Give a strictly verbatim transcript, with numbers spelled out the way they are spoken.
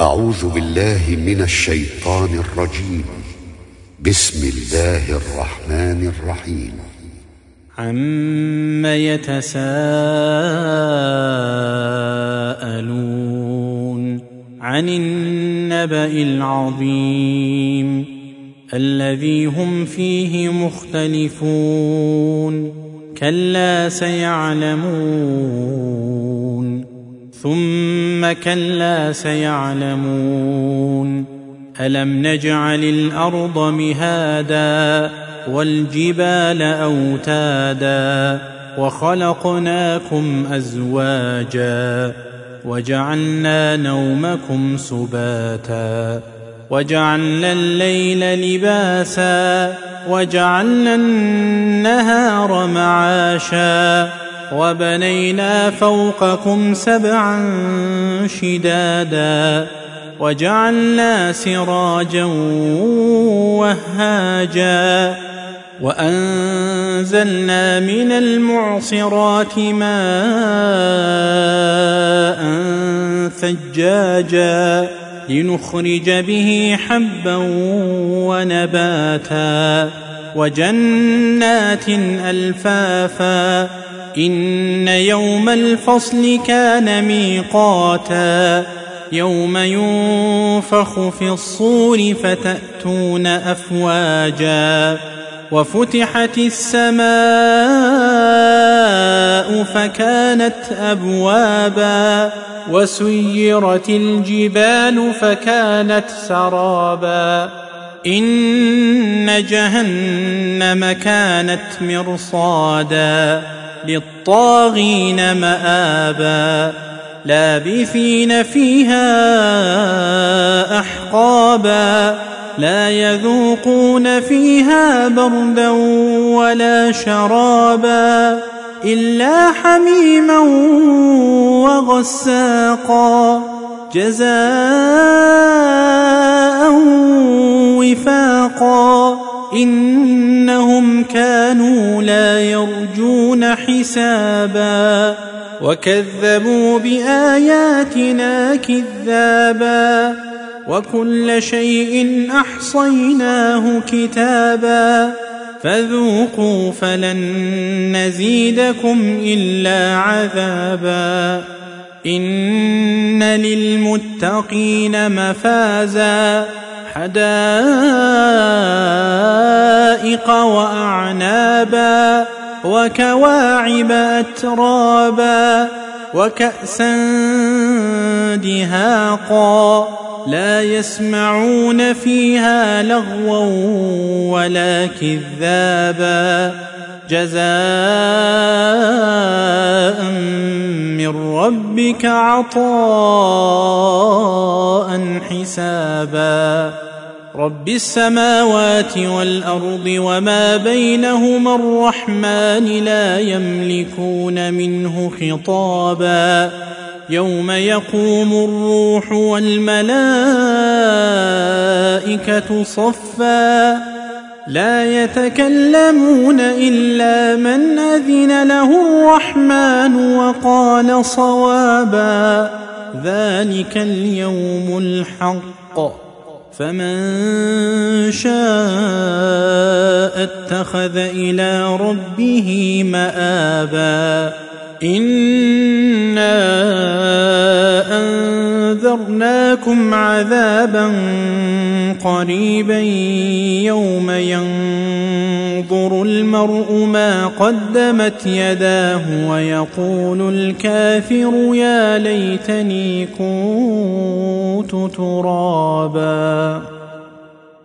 أعوذ بالله من الشيطان الرجيم. بسم الله الرحمن الرحيم. عَمَّ يتساءلون عن النبأ العظيم الذي هم فيه مختلفون كلا سيعلمون ثم كلا سيعلمون ألم نجعل الأرض مهادا والجبال أوتادا وخلقناكم أزواجا وجعلنا نومكم سباتا وجعلنا الليل لباسا وجعلنا النهار معاشا وبنينا فوقكم سبعا شدادا وجعلنا سراجا وهاجا وأنزلنا من المعصرات ماء ثجاجا لنخرج به حبا ونباتا وجنات ألفافا إن يوم الفصل كان ميقاتا يوم ينفخ في الصور فتأتون أفواجا وفتحت السماء فكانت أبوابا وسيرت الجبال فكانت سرابا إن جهنم كانت مرصادا للطاغين مآبا لابثين فيها أحقابا لا يذوقون فيها بردا ولا شرابا إلا حميما وغساقا جزاء وفاقا إنهم كانوا لا يرجون حسابا وكذبوا بآياتنا كذابا وكل شيء أحصيناه كتابا فذوقوا فلن نزيدكم إلا عذابا إن للمتقين مفازا حدائق وأعنابا وكواعب أترابا وكأسا دهاقا لا يسمعون فيها لغوا ولا كذابا جزاء من ربك عطاء حسابا رب السماوات والأرض وما بينهما الرحمن لا يملكون منه خطابا يوم يقوم الروح والملائكة صفا لا يتكلمون إلا من أذن له الرحمن وقال صوابا ذلك اليوم الحق فمن شاء اتخذ إلى ربه مآبا إنا أنذرناكم عذابا قريبا يوم ينظر المرء ما قدمت يداه ويقول الكافر يا ليتني كنت ترابا.